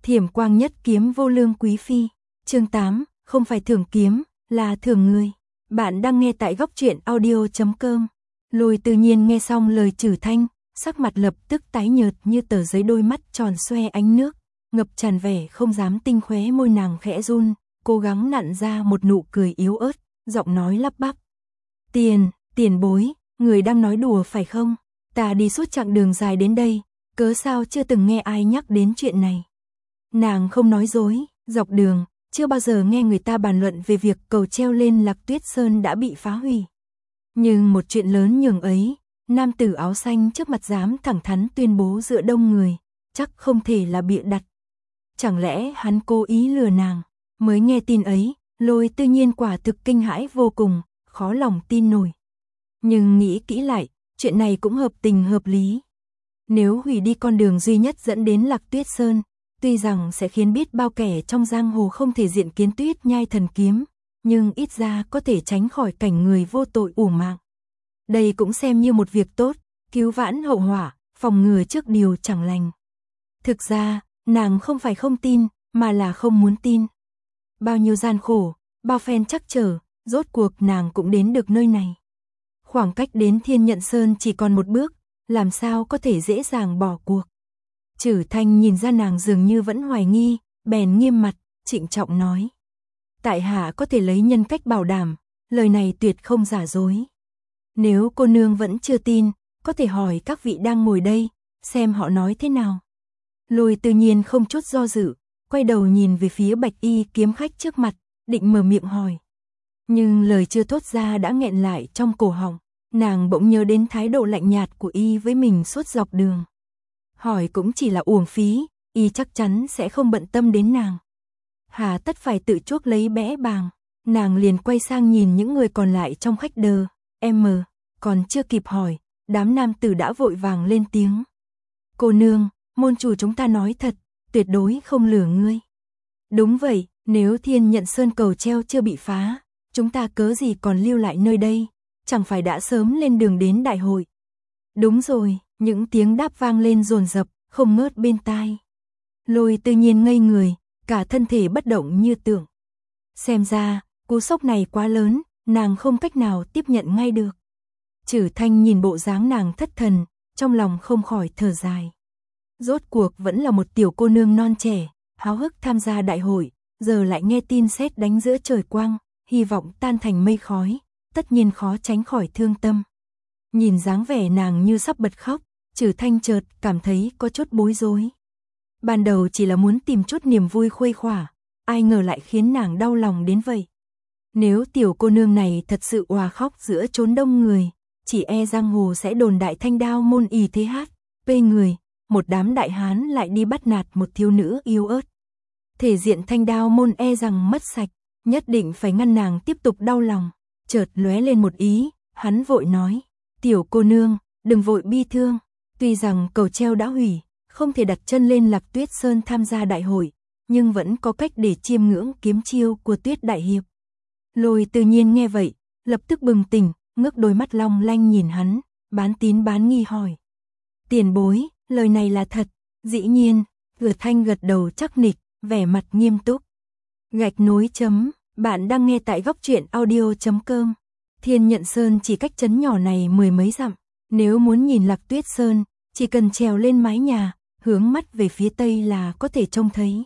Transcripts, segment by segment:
Thiểm quang nhất kiếm vô lương quý phi. Chương 8, không phải thưởng kiếm, là thưởng người. Bạn đang nghe tại góc truyện audio.com. Lôi Tự Nhiên nghe xong lời Trử Thanh, sắc mặt lập tức tái nhợt như tờ giấy, đôi mắt tròn xoe ánh nước, ngập tràn vẻ không dám tin, khóe môi nàng khẽ run, cố gắng nặn ra một nụ cười yếu ớt, giọng nói lắp bắp. Tiền bối, người đang nói đùa phải không? Ta đi suốt chặng đường dài đến đây, cớ sao chưa từng nghe ai nhắc đến chuyện này. Nàng không nói dối, dọc đường, chưa bao giờ nghe người ta bàn luận về việc cầu treo lên Lạc Tuyết Sơn đã bị phá hủy. Nhưng một chuyện lớn nhường ấy, nam tử áo xanh trước mặt dám thẳng thắn tuyên bố giữa đông người, chắc không thể là bịa đặt. Chẳng lẽ hắn cố ý lừa nàng? Mới nghe tin ấy, Lôi Tự Nhiên quả thực kinh hãi vô cùng, khó lòng tin nổi. Nhưng nghĩ kỹ lại, chuyện này cũng hợp tình hợp lý. Nếu hủy đi con đường duy nhất dẫn đến Lạc Tuyết Sơn, tuy rằng sẽ khiến biết bao kẻ trong giang hồ không thể diện kiến Tuyết Nhai thần kiếm, nhưng ít ra có thể tránh khỏi cảnh người vô tội uổng mạng. Đây cũng xem như một việc tốt, cứu vãn hậu họa, phòng ngừa trước điều chẳng lành. Thực ra, nàng không phải không tin, mà là không muốn tin. Bao nhiêu gian khổ, bao phen trắc trở, rốt cuộc nàng cũng đến được nơi này. Khoảng cách đến Thiên Nhận Sơn chỉ còn một bước, làm sao có thể dễ dàng bỏ cuộc. Trử Thanh nhìn ra nàng dường như vẫn hoài nghi, bèn nghiêm mặt, trịnh trọng nói. Tại hạ có thể lấy nhân cách bảo đảm, lời này tuyệt không giả dối. Nếu cô nương vẫn chưa tin, có thể hỏi các vị đang ngồi đây, xem họ nói thế nào. Lôi Tự Nhiên không chút do dự, quay đầu nhìn về phía bạch y kiếm khách trước mặt, định mở miệng hỏi. Nhưng lời chưa thốt ra đã nghẹn lại trong cổ họng, nàng bỗng nhớ đến thái độ lạnh nhạt của y với mình suốt dọc đường. Hỏi cũng chỉ là uổng phí, y chắc chắn sẽ không bận tâm đến nàng. Hà tất phải tự chuốc lấy bẽ bàng, nàng liền quay sang nhìn những người còn lại trong khách đờ, còn chưa kịp hỏi, đám nam tử đã vội vàng lên tiếng. Cô nương, môn chủ chúng ta nói thật, tuyệt đối không lừa ngươi. Đúng vậy, nếu Thiên Nhận Sơn cầu treo chưa bị phá, chúng ta cớ gì còn lưu lại nơi đây, chẳng phải đã sớm lên đường đến đại hội. Đúng rồi, những tiếng đáp vang lên dồn dập, không ngớt bên tai. Lôi Tự Nhiên ngây người, cả thân thể bất động như tượng. Xem ra, cú sốc này quá lớn, nàng không cách nào tiếp nhận ngay được. Trử Thanh nhìn bộ dáng nàng thất thần, trong lòng không khỏi thở dài. Rốt cuộc vẫn là một tiểu cô nương non trẻ, háo hức tham gia đại hội, giờ lại nghe tin sét đánh giữa trời quang, hy vọng tan thành mây khói, tất nhiên khó tránh khỏi thương tâm. Nhìn dáng vẻ nàng như sắp bật khóc, Trử Thanh chợt cảm thấy có chút bối rối. Ban đầu chỉ là muốn tìm chút niềm vui khuây khỏa, ai ngờ lại khiến nàng đau lòng đến vậy. Nếu tiểu cô nương này thật sự òa khóc giữa chốn đông người, chỉ e giang hồ sẽ đồn đại Thanh Đao môn ỷ thế hát, pê người, một đám đại hán lại đi bắt nạt một thiếu nữ yếu ớt. Thể diện Thanh Đao môn e rằng mất sạch, nhất định phải ngăn nàng tiếp tục đau lòng. Chợt lóe lên một ý, hắn vội nói, tiểu cô nương, đừng vội bi thương, tuy rằng cầu treo đã hủy, không thể đặt chân lên Lạc Tuyết Sơn tham gia đại hội, nhưng vẫn có cách để chiêm ngưỡng kiếm chiêu của Tuyết đại hiệp. Lôi Tự Nhiên nghe vậy, lập tức bừng tỉnh, ngước đôi mắt long lanh nhìn hắn, bán tín bán nghi hỏi. Tiền bối, lời này là thật? Dĩ nhiên, Trử Thanh gật đầu chắc nịch, vẻ mặt nghiêm túc. Gạch nối chấm, bạn đang nghe tại góc truyện audio.com. Thiên Nhận Sơn chỉ cách trấn nhỏ này mười mấy dặm, nếu muốn nhìn Lạc Tuyết Sơn, chỉ cần trèo lên mái nhà, hướng mắt về phía tây là có thể trông thấy.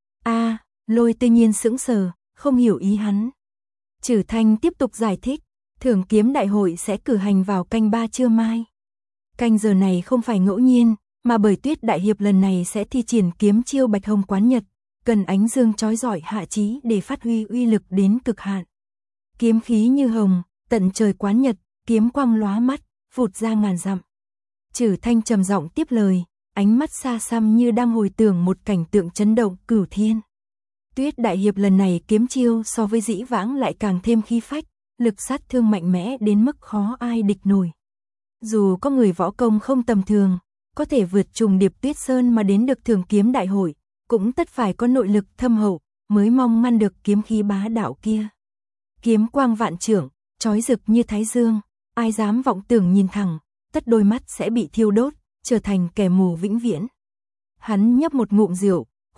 Lôi Tự Nhiên sững sờ, không hiểu ý hắn. Trử Thanh tiếp tục giải thích, thưởng kiếm đại hội sẽ cử hành vào canh 3 trưa mai. Canh giờ này không phải ngẫu nhiên, mà bởi Tuyết đại hiệp lần này sẽ thi triển kiếm chiêu Bạch Hồng Quán Nhật, cần ánh dương chói rọi hạ chí để phát huy uy lực đến cực hạn. Kiếm khí như hồng, tận trời quán nhật, kiếm quang lóa mắt, vụt ra ngàn dặm. Trử Thanh trầm giọng tiếp lời, ánh mắt xa xăm như đang hồi tưởng một cảnh tượng chấn động cửu thiên. Tuyết đại hiệp lần này kiếm chiêu so với dĩ vãng lại càng thêm khí phách, lực sát thương mạnh mẽ đến mức khó ai địch nổi. Dù có người võ công không tầm thường, có thể vượt trùng điệp Tuyết Sơn mà đến được thưởng kiếm đại hội, cũng tất phải có nội lực thâm hậu, mới mong ngăn được kiếm khí bá đạo kia. Kiếm quang vạn trượng, chói rực như thái dương, ai dám vọng tưởng nhìn thẳng, tất đôi mắt sẽ bị thiêu đốt, trở thành kẻ mù vĩnh viễn. Hắn nhấp một ngụm rượu,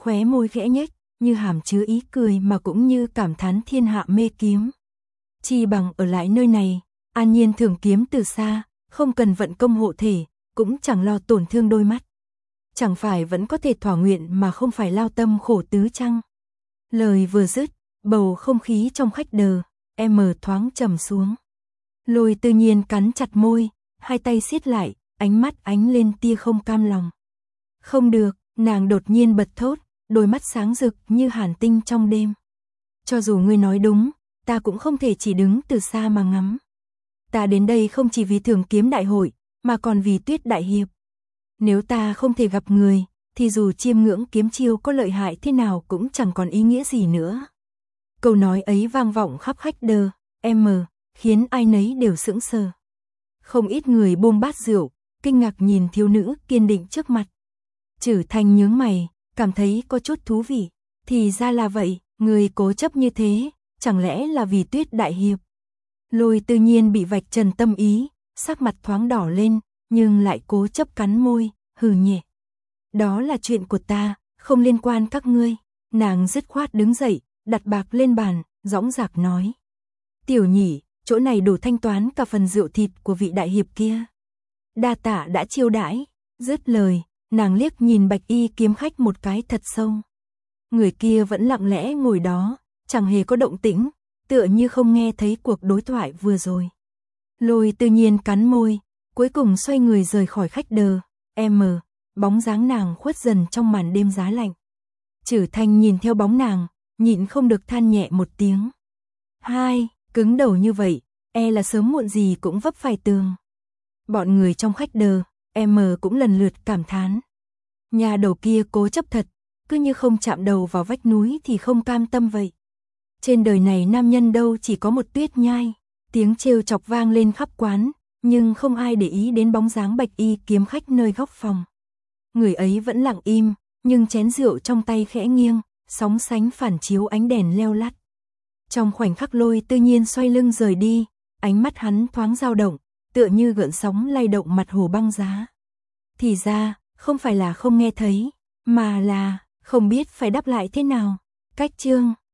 khóe môi khẽ nhếch, như hàm chứa ý cười mà cũng như cảm thán thiên hạ mê kiếm. Chi bằng ở lại nơi này, an nhiên thưởng kiếm từ xa, không cần vận công hộ thể, cũng chẳng lo tổn thương đôi mắt. Chẳng phải vẫn có thể thỏa nguyện mà không phải lao tâm khổ tứ chăng? Lời vừa dứt, bầu không khí trong khách đờ, thoáng trầm xuống. Lôi Tư Nhiên cắn chặt môi, hai tay siết lại, ánh mắt ánh lên tia không cam lòng. Không được, nàng đột nhiên bật thốt, đôi mắt sáng rực như hàn tinh trong đêm. Cho dù ngươi nói đúng, ta cũng không thể chỉ đứng từ xa mà ngắm. Ta đến đây không chỉ vì thưởng kiếm đại hội, mà còn vì Tuyết đại hiệp. Nếu ta không thể gặp người, thì dù chiêm ngưỡng kiếm chiêu có lợi hại thế nào cũng chẳng còn ý nghĩa gì nữa. Câu nói ấy vang vọng khắp khách đờ, khiến ai nấy đều sững sờ. Không ít người buông bát rượu, kinh ngạc nhìn thiếu nữ kiên định trước mặt. Trử Thanh nhướng mày, cảm thấy có chút thú vị. Thì ra là vậy, người cố chấp như thế, chẳng lẽ là vì Tuyết đại hiệp? Lôi Tư Nhiên bị vạch trần tâm ý, sắc mặt thoáng đỏ lên, nhưng lại cố chấp cắn môi, hừ nhẹ. Đó là chuyện của ta, không liên quan các ngươi. Nàng dứt khoát đứng dậy, đặt bạc lên bàn, dõng dạc nói. Tiểu nhỉ, chỗ này đủ thanh toán cả phần rượu thịt của vị đại hiệp kia. Đa tạ đã chiêu đãi. Dứt lời, nàng liếc nhìn bạch y kiếm khách một cái thật sâu. Người kia vẫn lặng lẽ ngồi đó, chẳng hề có động tĩnh, tựa như không nghe thấy cuộc đối thoại vừa rồi. Lôi Tư Nhiên cắn môi, cuối cùng xoay người rời khỏi khách đờ, bóng dáng nàng khuất dần trong màn đêm giá lạnh. Trử Thanh nhìn theo bóng nàng, nhịn không được than nhẹ một tiếng. Cứng đầu như vậy, là sớm muộn gì cũng vấp phải tường. Bọn người trong khách đờ, cũng lần lượt cảm thán. Nhà đầu kia cố chấp thật, cứ như không chạm đầu vào vách núi thì không cam tâm vậy. Trên đời này nam nhân đâu chỉ có một Tuyết nhai. Tiếng trêu chọc vang lên khắp quán, nhưng không ai để ý đến bóng dáng bạch y kiếm khách nơi góc phòng. Người ấy vẫn lặng im, nhưng chén rượu trong tay khẽ nghiêng, sóng sánh phản chiếu ánh đèn leo lắt. Trong khoảnh khắc Lôi Tư Nhiên xoay lưng rời đi, ánh mắt hắn thoáng dao động, tựa như gợn sóng lay động mặt hồ băng giá. Thì ra, không phải là không nghe thấy, mà là không biết phải đáp lại thế nào. Cách chương